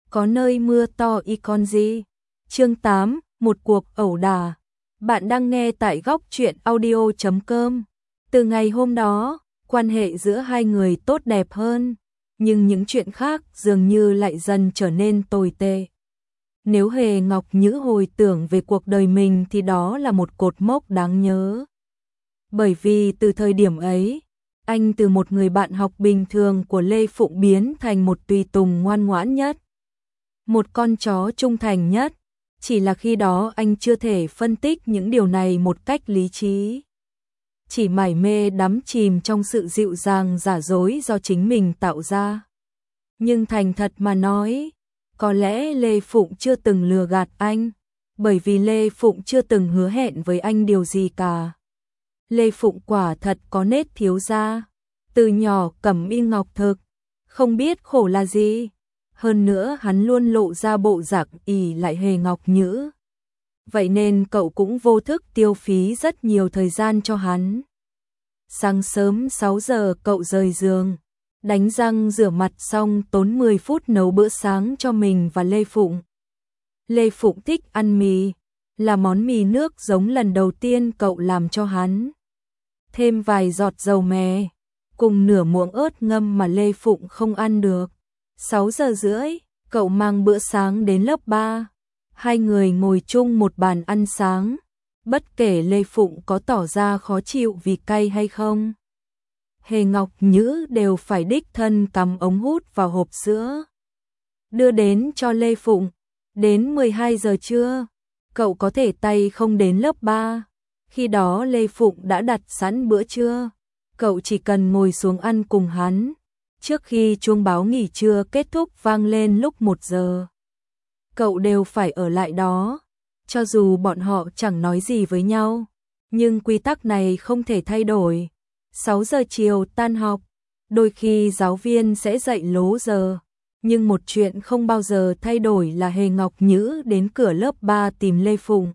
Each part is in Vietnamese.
có nơi mưa to y con gì. Chương 8, một cuộc ẩu đả. Bạn đang nghe tại góc truyện audio.com. Từ ngày hôm đó, quan hệ giữa hai người tốt đẹp hơn, nhưng những chuyện khác dường như lại dần trở nên tồi tệ. Nếu Hề Ngọc Nhữ hồi tưởng về cuộc đời mình thì đó là một cột mốc đáng nhớ. Bởi vì từ thời điểm ấy, anh từ một người bạn học bình thường của Lê Phụng biến thành một tùy tùng ngoan ngoãn nhất, một con chó trung thành nhất. Chỉ là khi đó anh chưa thể phân tích những điều này một cách lý trí, chỉ mải mê đắm chìm trong sự dịu dàng giả dối do chính mình tạo ra. Nhưng thành thật mà nói, có lẽ Lê Phụng chưa từng lừa gạt anh, bởi vì Lê Phụng chưa từng hứa hẹn với anh điều gì cả. Lê Phụng quả thật có nết thiếu gia, từ nhỏ cẩm y ngọc thực, không biết khổ là gì. Hơn nữa hắn luôn lộ ra bộ dạng ỷ lại Hề Ngọc Nhữ. Vậy nên cậu cũng vô thức tiêu phí rất nhiều thời gian cho hắn. Sáng sớm 6 giờ cậu rời giường, đánh răng rửa mặt xong tốn 10 phút nấu bữa sáng cho mình và Lê Phụng. Lê Phụng thích ăn mì, là món mì nước giống lần đầu tiên cậu làm cho hắn. Thêm vài giọt dầu mè, cùng nửa muỗng ớt ngâm mà Lê Phụng không ăn được. 6 giờ rưỡi, cậu mang bữa sáng đến lớp 3. Hai người ngồi chung một bàn ăn sáng, bất kể Lê Phụng có tỏ ra khó chịu vì cay hay không. Hề Ngọc Nhữ đều phải đích thân cắm ống hút vào hộp sữa, đưa đến cho Lê Phụng. Đến 12 giờ trưa, cậu có thể tay không đến lớp 3. Khi đó Lê Phụng đã đặt sẵn bữa trưa, cậu chỉ cần ngồi xuống ăn cùng hắn. Trước khi chuông báo nghỉ trưa kết thúc vang lên lúc 1 giờ, cậu đều phải ở lại đó, cho dù bọn họ chẳng nói gì với nhau. Nhưng quy tắc này không thể thay đổi. 6 giờ chiều tan học, đôi khi giáo viên sẽ dạy lố giờ. Nhưng một chuyện không bao giờ thay đổi là Hề Ngọc Nhữ đến cửa lớp 3 tìm Lê Phụng.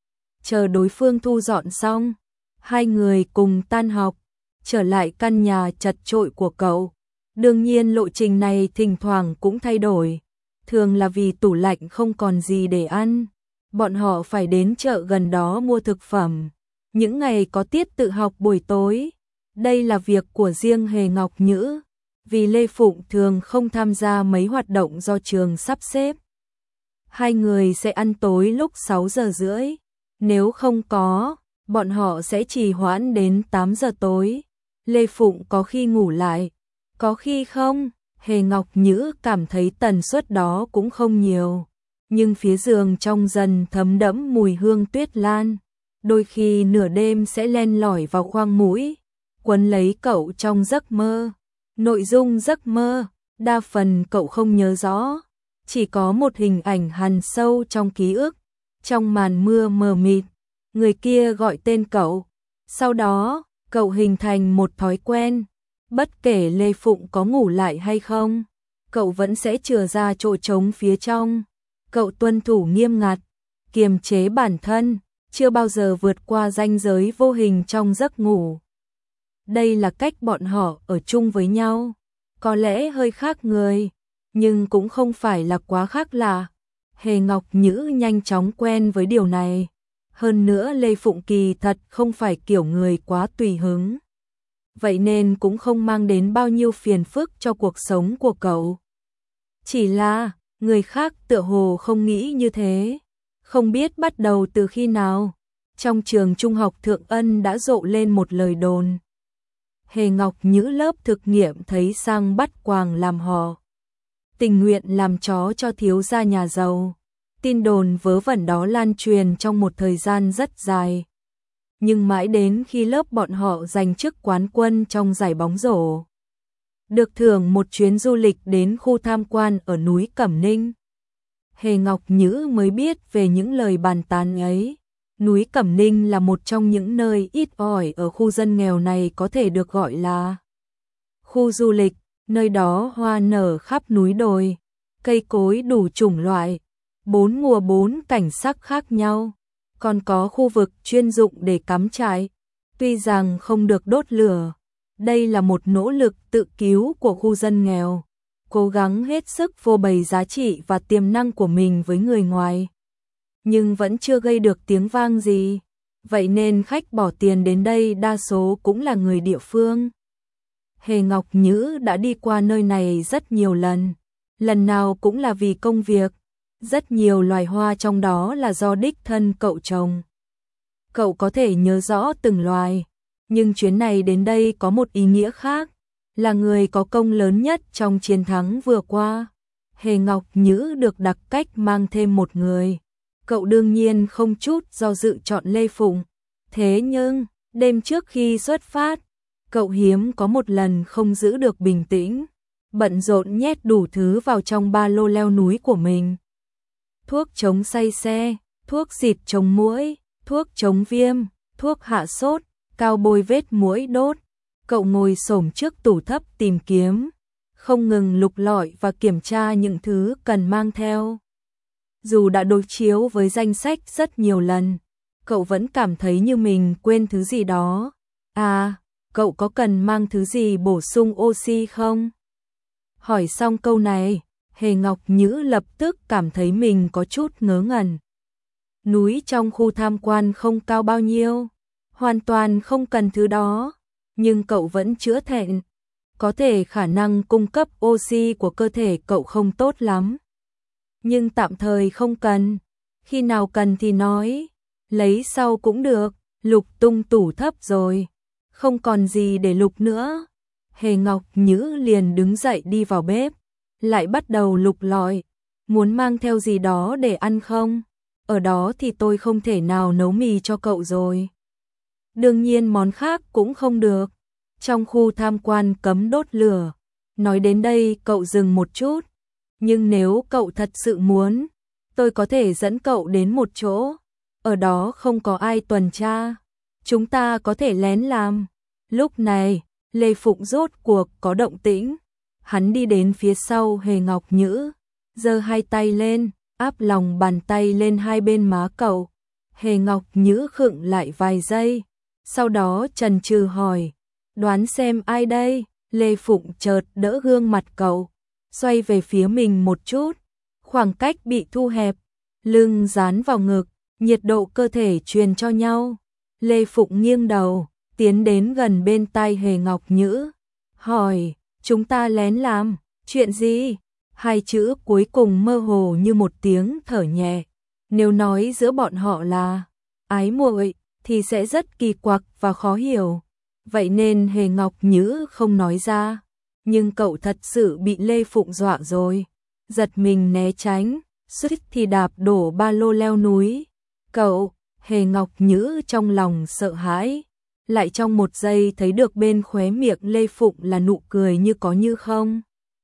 Chờ đối phương thu dọn xong, hai người cùng tan học, trở lại căn nhà chật chội của cậu. Đương nhiên lộ trình này thỉnh thoảng cũng thay đổi, thường là vì tủ lạnh không còn gì để ăn. Bọn họ phải đến chợ gần đó mua thực phẩm. Những ngày có tiết tự học buổi tối, đây là việc của riêng Hề Ngọc Nhữ, vì Lê Phụng thường không tham gia mấy hoạt động do trường sắp xếp. Hai người sẽ ăn tối lúc 6 giờ rưỡi, nếu không có, bọn họ sẽ trì hoãn đến 8 giờ tối. Lê Phụng có khi ngủ lại, có khi không. Hề Ngọc Nhữ cảm thấy tần suất đó cũng không nhiều, nhưng phía giường trong dần thấm đẫm mùi hương tuyết lan, đôi khi nửa đêm sẽ len lỏi vào khoang mũi, quấn lấy cậu trong giấc mơ. Nội dung giấc mơ, đa phần cậu không nhớ rõ, chỉ có một hình ảnh hằn sâu trong ký ức. Trong màn mưa mờ mịt, người kia gọi tên cậu. Sau đó, cậu hình thành một thói quen. Bất kể Lê Phụng có ngủ lại hay không, cậu vẫn sẽ chừa ra chỗ trống phía trong. Cậu tuân thủ nghiêm ngặt, kiềm chế bản thân, chưa bao giờ vượt qua ranh giới vô hình trong giấc ngủ. Đây là cách bọn họ ở chung với nhau. Có lẽ hơi khác người, nhưng cũng không phải là quá khác lạ. Hề Ngọc Nhữ nhanh chóng quen với điều này. Hơn nữa Lê Phụng kỳ thật không phải kiểu người quá tùy hứng, vậy nên cũng không mang đến bao nhiêu phiền phức cho cuộc sống của cậu. Chỉ là, người khác tựa hồ không nghĩ như thế. Không biết bắt đầu từ khi nào, trong trường trung học Thượng Ân đã rộ lên một lời đồn. Hề Ngọc Nhữ lớp thực nghiệm thấy sang bắt quàng làm họ, tình nguyện làm chó cho thiếu gia nhà giàu. Tin đồn vớ vẩn đó lan truyền trong một thời gian rất dài. Nhưng mãi đến khi lớp bọn họ giành chức quán quân trong giải bóng rổ, được thưởng một chuyến du lịch đến khu tham quan ở núi Cẩm Ninh, Hề Ngọc Nhữ mới biết về những lời bàn tán ấy. Núi Cẩm Ninh là một trong những nơi ít ỏi ở khu dân nghèo này, có thể được gọi là khu du lịch. Nơi đó hoa nở khắp núi đồi, cây cối đủ chủng loại, 4 mùa 4 cảnh sắc khác nhau. Còn có khu vực chuyên dụng để cắm trại, tuy rằng không được đốt lửa. Đây là một nỗ lực tự cứu của khu dân nghèo. cố gắng hết sức phô bày giá trị và tiềm năng của mình với người ngoài. Nhưng vẫn chưa gây được tiếng vang gì. Vậy nên khách bỏ tiền đến đây đa số cũng là người địa phương. Hề Ngọc Nhữ đã đi qua nơi này rất nhiều lần. Lần nào cũng là vì công việc. Rất nhiều loài hoa trong đó là do đích thân cậu trồng. Cậu có thể nhớ rõ từng loài. Nhưng chuyến này đến đây có một ý nghĩa khác. Là người có công lớn nhất trong chiến thắng vừa qua. Hề Ngọc Nhữ được đặc cách mang thêm một người. Cậu đương nhiên không chút do dự chọn Lê Phụng. Thế nhưng, đêm trước khi xuất phát, cậu hiếm có một lần không giữ được bình tĩnh. Bận rộn nhét đủ thứ vào trong ba lô leo núi của mình. Thuốc chống say xe, thuốc xịt chống muỗi, thuốc chống viêm, thuốc hạ sốt, cao bôi vết muỗi đốt. Cậu ngồi xổm trước tủ thấp tìm kiếm, không ngừng lục lọi và kiểm tra những thứ cần mang theo. Dù đã đối chiếu với danh sách rất nhiều lần, cậu vẫn cảm thấy như mình quên thứ gì đó. À, cậu có cần mang thứ gì bổ sung oxy không? Hỏi xong câu này, Hề Ngọc Nhữ lập tức cảm thấy mình có chút ngớ ngẩn. Núi trong khu tham quan không cao bao nhiêu, hoàn toàn không cần thứ đó, nhưng cậu vẫn chữa thẹn. Có thể khả năng cung cấp oxy của cơ thể cậu không tốt lắm. Nhưng tạm thời không cần, khi nào cần thì nói, lấy sau cũng được. Lục tung tủ thấp rồi, không còn gì để lục nữa. Hề Ngọc Nhữ liền đứng dậy đi vào bếp, lại bắt đầu lục lọi. Muốn mang theo gì đó để ăn không? Ở đó thì tôi không thể nào nấu mì cho cậu rồi. Đương nhiên món khác cũng không được. Trong khu tham quan cấm đốt lửa. Nói đến đây cậu dừng một chút. Nhưng nếu cậu thật sự muốn, tôi có thể dẫn cậu đến một chỗ. Ở đó không có ai tuần tra. Chúng ta có thể lén làm. Lúc này, Lê Phụng rốt cuộc có động tĩnh. Hắn đi đến phía sau Hề Ngọc Nhữ, giơ hai tay lên, áp lòng bàn tay lên hai bên má cậu. Hề Ngọc Nhữ khựng lại vài giây, sau đó chần chừ hỏi, đoán xem ai đây? Lê Phụng chợt đỡ gương mặt cậu, xoay về phía mình một chút, khoảng cách bị thu hẹp, lưng dán vào ngực, nhiệt độ cơ thể truyền cho nhau. Lê Phụng nghiêng đầu, tiến đến gần bên tai Hề Ngọc Nhữ, hỏi, chúng ta lén làm, chuyện gì? Hai chữ cuối cùng mơ hồ như một tiếng thở nhẹ. Nếu nói giữa bọn họ là ái muội thì sẽ rất kỳ quặc và khó hiểu. Vậy nên Hề Ngọc Nhữ không nói ra. Nhưng cậu thật sự bị Lê Phụng dọa rồi. Giật mình né tránh, suýt thì đạp đổ ba lô leo núi. Cậu, Hề Ngọc Nhữ trong lòng sợ hãi. Lại trong một giây thấy được bên khóe miệng Lê Phụng là nụ cười như có như không.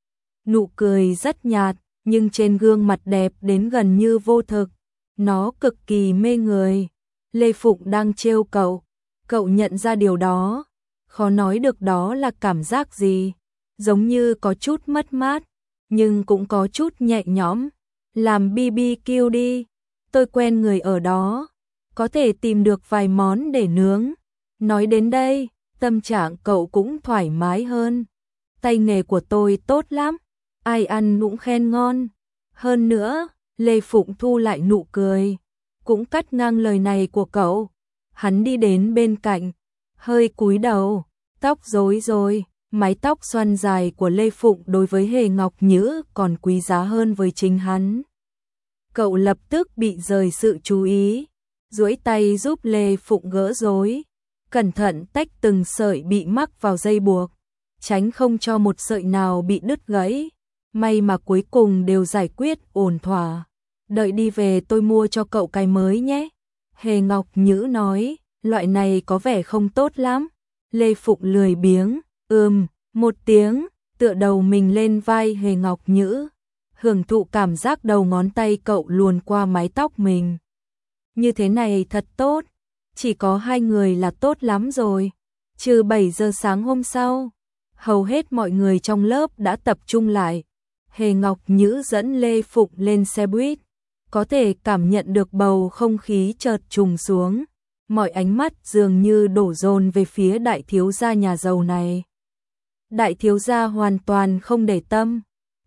Nụ cười rất nhạt, nhưng trên gương mặt đẹp đến gần như vô thực. Nó cực kỳ mê người. Lê Phụng đang trêu cậu. Cậu nhận ra điều đó. Khó nói được đó là cảm giác gì. Giống như có chút mất mát, nhưng cũng có chút nhẹ nhõm. Làm BBQ đi. Tôi quen người ở đó. Có thể tìm được vài món để nướng. Nói đến đây, tâm trạng cậu cũng thoải mái hơn. Tay nghề của tôi tốt lắm. Ai ăn cũng khen ngon. Hơn nữa, Lê Phụng thu lại nụ cười, cũng cắt ngang lời này của cậu. Hắn đi đến bên cạnh, hơi cúi đầu, tóc rối rồi. Mái tóc xoăn dài của Lê Phụng đối với Hề Ngọc Nhữ còn quý giá hơn với chính hắn. Cậu lập tức bị rời sự chú ý, duỗi tay giúp Lê Phụng gỡ rối, cẩn thận tách từng sợi bị mắc vào dây buộc, tránh không cho một sợi nào bị đứt gãy. May mà cuối cùng đều giải quyết ổn thỏa. Đợi đi về tôi mua cho cậu cái mới nhé. Hề Ngọc Nhữ nói, loại này có vẻ không tốt lắm. Lê Phụng lười biếng, một tiếng, tựa đầu mình lên vai Hề Ngọc Nhữ, hưởng thụ cảm giác đầu ngón tay cậu luồn qua mái tóc mình. Như thế này thật tốt, chỉ có hai người là tốt lắm rồi. Trừ 7 giờ sáng hôm sau, hầu hết mọi người trong lớp đã tập trung lại. Hề Ngọc Nhữ dẫn Lê Phụng lên xe buýt, có thể cảm nhận được bầu không khí chợt trùng xuống. Mọi ánh mắt dường như đổ dồn về phía đại thiếu gia nhà giàu này. Đại thiếu gia hoàn toàn không để tâm,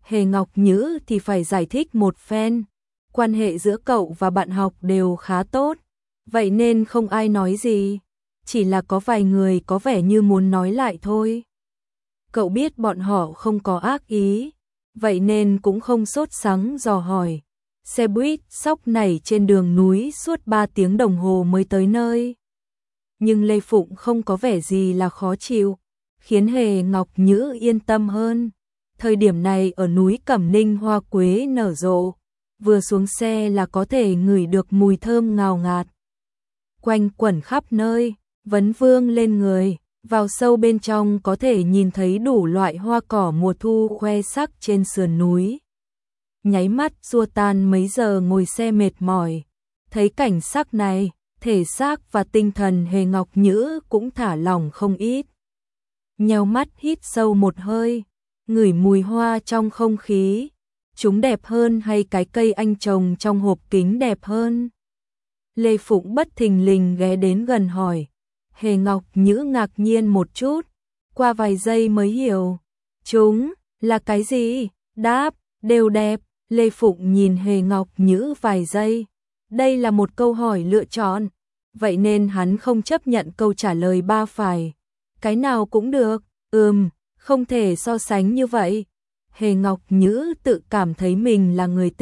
Hề Ngọc Nhữ thì phải giải thích một phen. Quan hệ giữa cậu và bạn học đều khá tốt, vậy nên không ai nói gì, chỉ là có vài người có vẻ như muốn nói lại thôi. Cậu biết bọn họ không có ác ý, vậy nên cũng không sốt sắng dò hỏi. Xe buýt sóc nảy trên đường núi suốt 3 tiếng đồng hồ mới tới nơi. Nhưng Lê Phụng không có vẻ gì là khó chịu, khiến Hề Ngọc Nhữ yên tâm hơn. Thời điểm này ở núi Cẩm Ninh hoa quế nở rộ, vừa xuống xe là có thể ngửi được mùi thơm ngào ngạt. Quanh quẩn khắp nơi, vấn vương lên người, vào sâu bên trong có thể nhìn thấy đủ loại hoa cỏ mùa thu khoe sắc trên sườn núi. Nháy mắt xua tan mấy giờ ngồi xe mệt mỏi, thấy cảnh sắc này, thể xác và tinh thần Hề Ngọc Nhữ cũng thả lỏng không ít. Nheo mắt hít sâu một hơi, ngửi mùi hoa trong không khí, chúng đẹp hơn hay cái cây anh trồng trong hộp kính đẹp hơn? Lê Phụng bất thình lình ghé đến gần hỏi. Hề Ngọc Nhữ ngạc nhiên một chút, qua vài giây mới hiểu. Chúng là cái gì? Đáp, đều đẹp. Lê Phụng nhìn Hề Ngọc Nhữ vài giây. Đây là một câu hỏi lựa chọn, vậy nên hắn không chấp nhận câu trả lời ba phải. Cái nào cũng được, không thể so sánh như vậy. Hề Ngọc Nhữ tự cảm thấy mình là người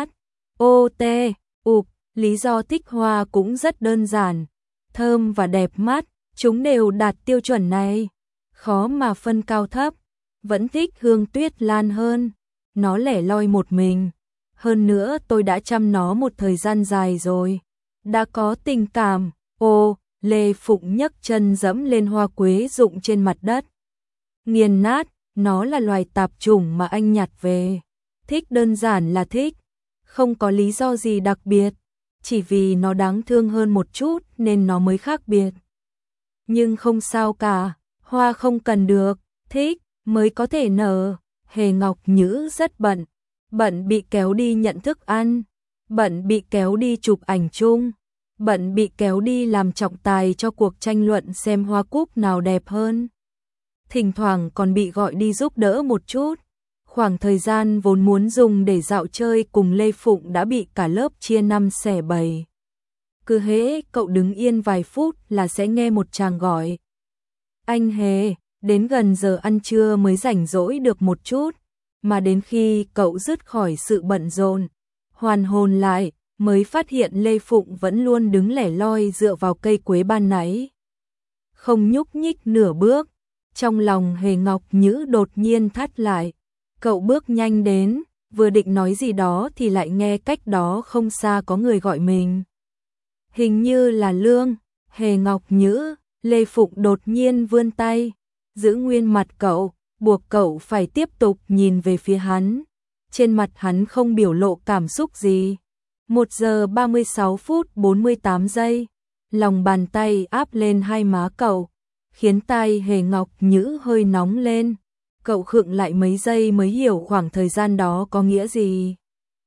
THOT, lý do thích hoa cũng rất đơn giản, thơm và đẹp mắt, chúng đều đạt tiêu chuẩn này, khó mà phân cao thấp, vẫn thích hương tuyết lan hơn, nó lẻ loi một mình, hơn nữa tôi đã chăm nó một thời gian dài rồi, đã có tình cảm. Lê Phụng nhấc chân dẫm lên hoa quế rụng trên mặt đất. Nghiền nát, nó là loài tạp chủng mà anh nhặt về. Thích đơn giản là thích, không có lý do gì đặc biệt, chỉ vì nó đáng thương hơn một chút nên nó mới khác biệt. Nhưng không sao cả, hoa không cần được, thích mới có thể nở. Hề Ngọc Nhữ rất bận bị kéo đi nhận thức ăn, bận bị kéo đi chụp ảnh chung, bận bị kéo đi làm trọng tài cho cuộc tranh luận xem hoa cúc nào đẹp hơn. Thỉnh thoảng còn bị gọi đi giúp đỡ một chút. Khoảng thời gian vốn muốn dùng để dạo chơi cùng Lê Phụng đã bị cả lớp chia 5 xẻ 7. Cứ hễ cậu đứng yên vài phút là sẽ nghe một chàng gọi. Anh Hề, đến gần giờ ăn trưa mới rảnh rỗi được một chút, mà đến khi cậu dứt khỏi sự bận rộn, hoàn hồn lại, mới phát hiện Lê Phụng vẫn luôn đứng lẻ loi dựa vào cây quế ban nãy. Không nhúc nhích nửa bước, trong lòng Hề Ngọc Nhữ đột nhiên thắt lại. Cậu bước nhanh đến, vừa định nói gì đó thì lại nghe cách đó không xa có người gọi mình. Hình như là Lương. Hề Ngọc Nhữ. Lê Phụng đột nhiên vươn tay, giữ nguyên mặt cậu, buộc cậu phải tiếp tục nhìn về phía hắn. Trên mặt hắn không biểu lộ cảm xúc gì. 1 giờ 36 phút 48 giây, lòng bàn tay áp lên hai má cậu, khiến tai Hề Ngọc Nhữ hơi nóng lên. Cậu khựng lại mấy giây mới hiểu khoảng thời gian đó có nghĩa gì.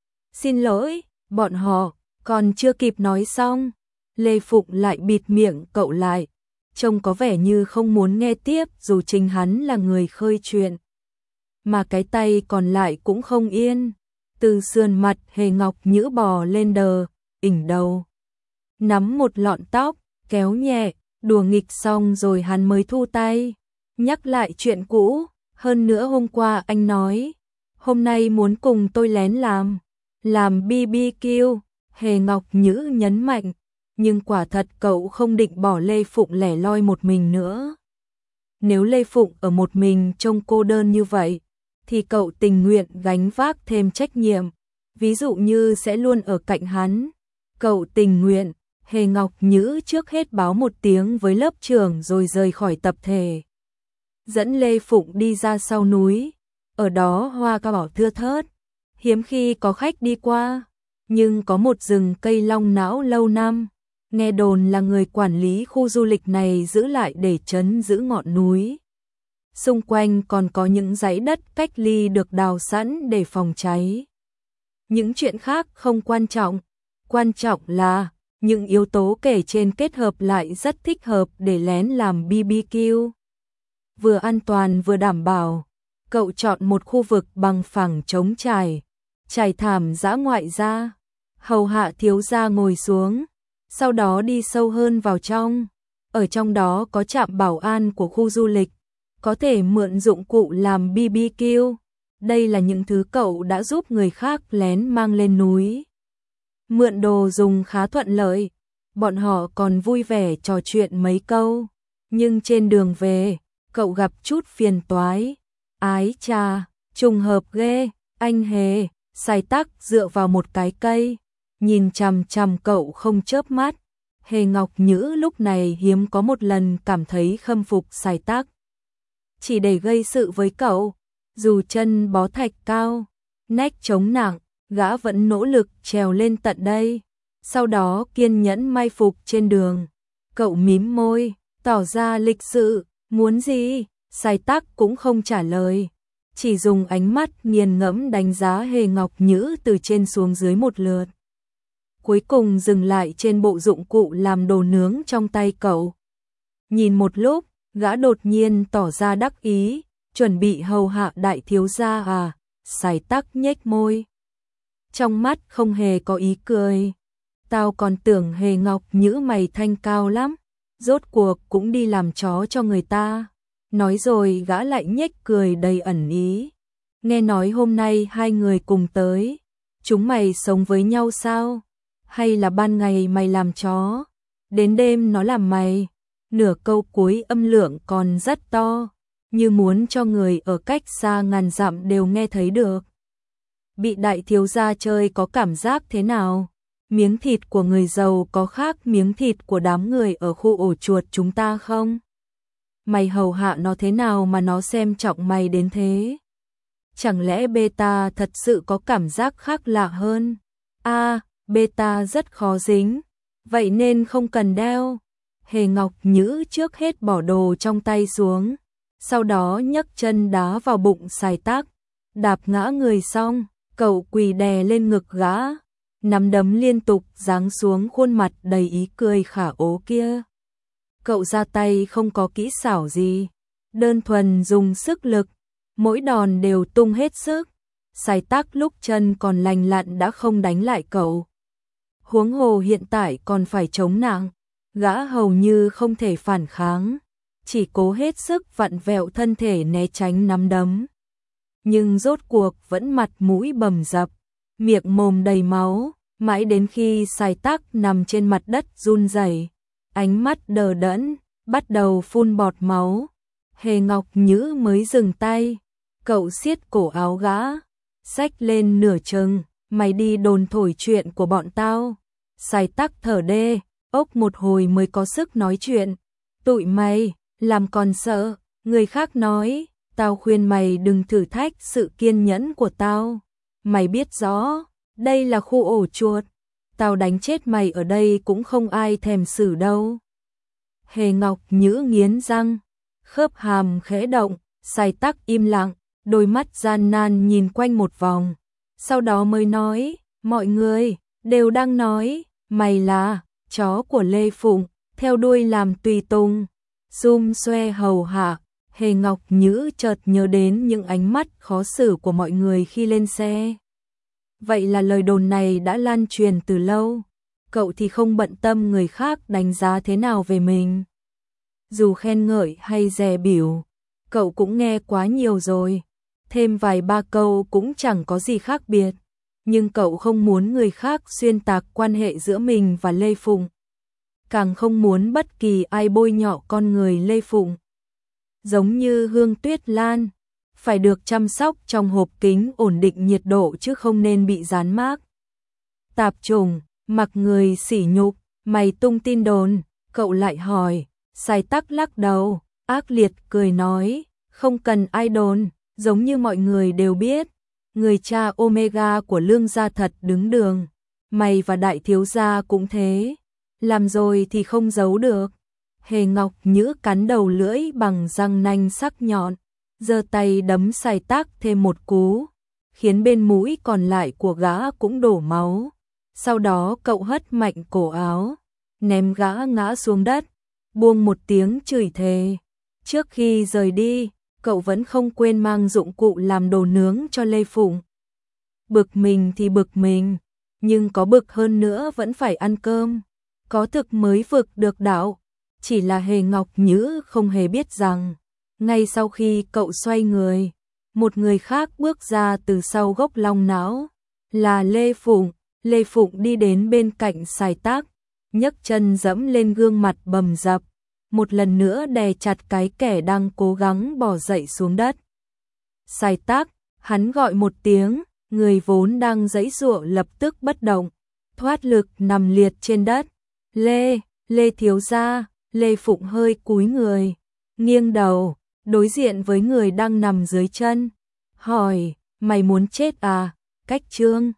Xin lỗi, bọn họ, còn chưa kịp nói xong. Lê Phụng lại bịt miệng cậu lại, trông có vẻ như không muốn nghe tiếp dù chính hắn là người khơi chuyện. Mà cái tay còn lại cũng không yên. Từ sườn mặt Hề Ngọc Nhữ bò lên đỉnh đầu. Nắm một lọn tóc, kéo nhẹ, đùa nghịch xong rồi hắn mới thu tay. Nhắc lại chuyện cũ. Hơn nữa hôm qua anh nói, hôm nay muốn cùng tôi lén làm BBQ, Hề Ngọc Nhữ nhấn mạnh, nhưng quả thật cậu không định bỏ Lê Phụng lẻ loi một mình nữa. Nếu Lê Phụng ở một mình trông cô đơn như vậy, thì cậu tình nguyện gánh vác thêm trách nhiệm, ví dụ như sẽ luôn ở cạnh hắn. Cậu tình nguyện, Hề Ngọc Nhữ trước hết báo một tiếng với lớp trưởng rồi rời khỏi tập thể. Dẫn Lê Phụng đi ra sau núi, ở đó hoa cỏ thưa thớt, hiếm khi có khách đi qua, nhưng có một rừng cây long não lâu năm, nghe đồn là người quản lý khu du lịch này giữ lại để trấn giữ ngọn núi. Xung quanh còn có những dãy đất cách ly được đào sẵn để phòng cháy. Những chuyện khác không quan trọng là những yếu tố kể trên kết hợp lại rất thích hợp để lén làm BBQ. Vừa an toàn vừa đảm bảo, Cậu chọn một khu vực bằng phẳng trống trải, trải thảm dã ngoại ra, hầu hạ thiếu gia ngồi xuống, sau đó đi sâu hơn vào trong. Ở trong đó có trạm bảo an của khu du lịch, có thể mượn dụng cụ làm BBQ. Đây là những thứ cậu đã giúp người khác lén mang lên núi. Mượn đồ dùng khá thuận lợi, bọn họ còn vui vẻ trò chuyện mấy câu. Nhưng trên đường về, cậu gặp chút phiền toái. Ái chà, trùng hợp ghê, anh Hề, Sài Tắc dựa vào một cái cây, nhìn chằm chằm cậu không chớp mắt. Hề Ngọc Nhữ lúc này hiếm có một lần cảm thấy khâm phục Sài Tắc. Chỉ để gây sự với cậu, dù chân bó thạch cao, nách chống nặng, gã vẫn nỗ lực trèo lên tận đây. Sau đó kiên nhẫn mai phục trên đường. Cậu mím môi, tỏ ra lịch sự, muốn gì? Sài Tắc cũng không trả lời, chỉ dùng ánh mắt nghiền ngẫm đánh giá Hề Ngọc Nhữ từ trên xuống dưới một lượt. Cuối cùng dừng lại trên bộ dụng cụ làm đồ nướng trong tay cậu. Nhìn một lúc, gã đột nhiên tỏ ra đắc ý, chuẩn bị hầu hạ đại thiếu gia à? Sài Tắc nhếch môi, trong mắt không hề có ý cười. Tao còn tưởng Hề Ngọc Nhữ mày thanh cao lắm, rốt cuộc cũng đi làm chó cho người ta. Nói rồi gã lại nhếch cười đầy ẩn ý. Nghe nói hôm nay hai người cùng tới, chúng mày sống với nhau sao? Hay là ban ngày mày làm chó, đến đêm nó làm mày? Nửa câu cuối âm lượng còn rất to, như muốn cho người ở cách xa ngàn dặm đều nghe thấy được. Bị đại thiếu gia chơi có cảm giác thế nào? Miếng thịt của người giàu có khác miếng thịt của đám người ở khu ổ chuột chúng ta không? Mày hầu hạ nó thế nào mà nó xem trọng mày đến thế? Chẳng lẽ beta thật sự có cảm giác khác lạ hơn? Beta rất khó dính, vậy nên không cần đeo. Hề Ngọc Nhữ trước hết bỏ đồ trong tay xuống, sau đó nhấc chân đá vào bụng Sài Tắc, đạp ngã người xong, cậu quỳ đè lên ngực gã, nắm đấm liên tục giáng xuống khuôn mặt đầy ý cười khả ố kia. Cậu ra tay không có kỹ xảo gì, đơn thuần dùng sức lực, mỗi đòn đều tung hết sức. Sài Tắc lúc chân còn lành lặn đã không đánh lại cậu, huống hồ hiện tại còn phải chống nặng, gã hầu như không thể phản kháng, chỉ cố hết sức vặn vẹo thân thể né tránh nắm đấm. Nhưng rốt cuộc vẫn mặt mũi bầm dập, miệng mồm đầy máu, mãi đến khi Sài Tắc nằm trên mặt đất run rẩy, ánh mắt đờ đẫn, bắt đầu phun bọt máu. Hề Ngọc Nhữ mới dừng tay, cậu siết cổ áo gã, xách lên nửa chừng, mày đi đồn thổi chuyện của bọn tao. Sài Tắc thở đê, ốc một hồi mới có sức nói chuyện. Tụi mày, làm còn sợ, người khác nói, tao khuyên mày đừng thử thách sự kiên nhẫn của tao. Mày biết rõ, đây là khu ổ chuột, tao đánh chết mày ở đây cũng không ai thèm xử đâu. Hề Ngọc Nhữ nghiến răng, khớp hàm khẽ động, Sài Tắc im lặng, đôi mắt gian nan nhìn quanh một vòng, sau đó mới nói, mọi người đều đang nói, mày là chó của Lê Phụng, theo đuôi làm tùy tùng, xum xoe hầu hạ. Hề Ngọc Nhữ chợt nhớ đến những ánh mắt khó xử của mọi người khi lên xe. Vậy là lời đồn này đã lan truyền từ lâu, cậu thì không bận tâm người khác đánh giá thế nào về mình. Dù khen ngợi hay dè bỉu, cậu cũng nghe quá nhiều rồi, thêm vài ba câu cũng chẳng có gì khác biệt. Nhưng cậu không muốn người khác xuyên tạc quan hệ giữa mình và Lê Phụng, càng không muốn bất kỳ ai bôi nhọ con người Lê Phụng. Giống như hương tuyết lan, phải được chăm sóc trong hộp kính ổn định nhiệt độ chứ không nên bị dán mác. Tạp chủng, mặc người sỉ nhục, mày tung tin đồn, cậu lại hỏi. Sài Tắc lắc đầu, ác liệt cười nói, không cần ai đồn, giống như mọi người đều biết, người cha Omega của Lương gia thật đứng đường, mày và đại thiếu gia cũng thế, làm rồi thì không giấu được. Hề Ngọc Nhữ cắn đầu lưỡi bằng răng nanh sắc nhọn, giơ tay đấm Sài Tắc thêm một cú, khiến bên mũi còn lại của gã cũng đổ máu. Sau đó cậu hất mạnh cổ áo, ném gã ngã xuống đất, buông một tiếng chửi thề. Trước khi rời đi, cậu cậu vẫn không quên mang dụng cụ làm đồ nướng cho Lê Phụng. Bực mình thì bực mình, nhưng có bực hơn nữa vẫn phải ăn cơm, có thực mới vực được đạo. Chỉ là Hề Ngọc Nhữ không hề biết rằng, ngay sau khi cậu xoay người, một người khác bước ra từ sau gốc long não, là Lê Phụng. Lê Phụng đi đến bên cạnh Sài Tác, nhấc chân dẫm lên gương mặt bầm dập, một lần nữa đè chặt cái kẻ đang cố gắng bò dậy xuống đất. Sài Tác, hắn gọi một tiếng, người vốn đang giãy giụa lập tức bất động, thoát lực nằm liệt trên đất. Lê thiếu gia. Lê Phụng hơi cúi người, nghiêng đầu, đối diện với người đang nằm dưới chân, hỏi, mày muốn chết à? Cách Trương